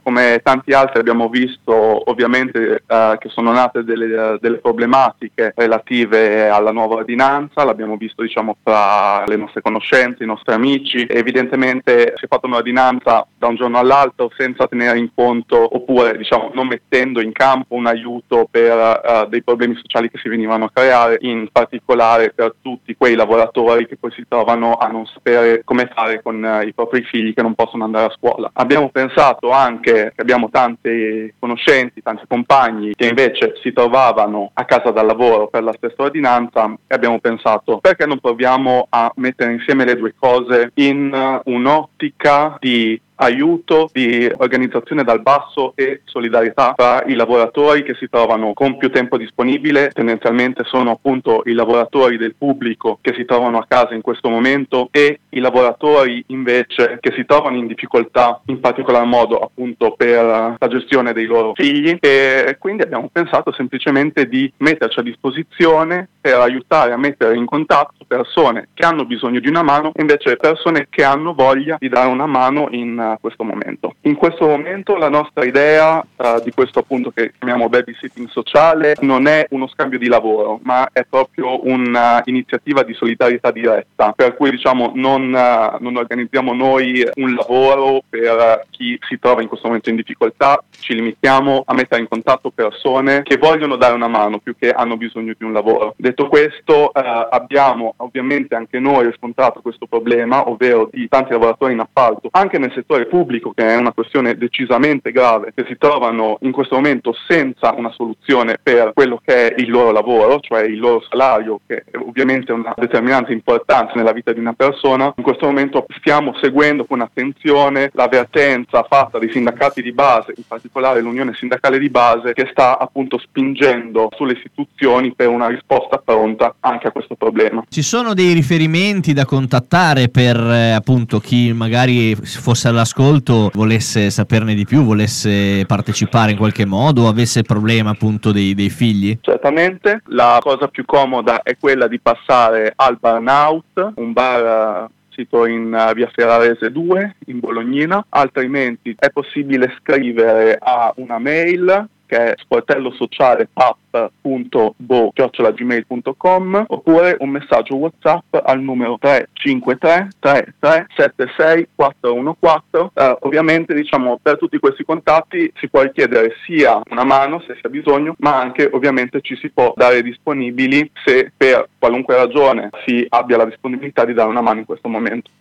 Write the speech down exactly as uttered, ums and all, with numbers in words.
Come tanti altri abbiamo visto ovviamente uh, che sono nate delle, delle problematiche relative alla nuova ordinanza, l'abbiamo visto diciamo fra le nostre conoscenze, i nostri amici. Evidentemente si è fatta un'ordinanza da un giorno all'altro senza tenere in conto, oppure diciamo non mettendo in campo un aiuto per uh, dei problemi sociali che si venivano a creare, in particolare per tutti quei lavoratori che poi si trovano a non sapere come fare con uh, i propri figli che non possono andare a scuola. Abbiamo pensato anche che abbiamo tanti conoscenti, tanti compagni che invece si trovavano a casa dal lavoro per la stessa ordinanza, e abbiamo pensato perché non proviamo a mettere insieme le due cose in un'ottica di aiuto, di organizzazione dal basso e solidarietà tra i lavoratori che si trovano con più tempo disponibile. Tendenzialmente sono appunto i lavoratori del pubblico che si trovano a casa in questo momento, e i lavoratori invece che si trovano in difficoltà, in particolar modo appunto per la gestione dei loro figli. E quindi abbiamo pensato semplicemente di metterci a disposizione per aiutare a mettere in contatto persone che hanno bisogno di una mano e invece persone che hanno voglia di dare una mano in questo momento. In questo momento la nostra idea uh, di questo appunto che chiamiamo babysitting sociale non è uno scambio di lavoro, ma è proprio un'iniziativa di solidarietà diretta, per cui diciamo non, uh, non organizziamo noi un lavoro per chi si trova in questo momento in difficoltà, ci limitiamo a mettere in contatto persone che vogliono dare una mano più che hanno bisogno di un lavoro. Detto questo, uh, abbiamo ovviamente anche noi riscontrato questo problema, ovvero di tanti lavoratori in appalto, anche nel settore pubblico, che è una questione decisamente grave, che si trovano in questo momento senza una soluzione per quello che è il loro lavoro, cioè il loro salario, che è ovviamente una determinante importanza nella vita di una persona. In questo momento stiamo seguendo con attenzione l'avvertenza fatta dai sindacati di base, in particolare l'Unione Sindacale di Base, che sta appunto spingendo sulle istituzioni per una risposta pronta anche a questo problema. Ci sono dei riferimenti da contattare per eh, appunto chi magari fosse all'ascolto, volesse saperne di più, volesse partecipare in qualche modo, avesse il problema appunto dei, dei figli? Certamente, la cosa più comoda è quella di passare al Burnout, un bar sito in uh, via Ferrarese due in Bolognina, altrimenti è possibile scrivere a una mail che è sportellosociale pap punto bo chiocciola gmail punto com, oppure un messaggio WhatsApp al numero tre cinque tre tre tre sette sei quattro uno quattro. Uh, ovviamente diciamo per tutti questi contatti si può richiedere sia una mano se si ha bisogno, ma anche ovviamente ci si può dare disponibili se per qualunque ragione si abbia la disponibilità di dare una mano in questo momento.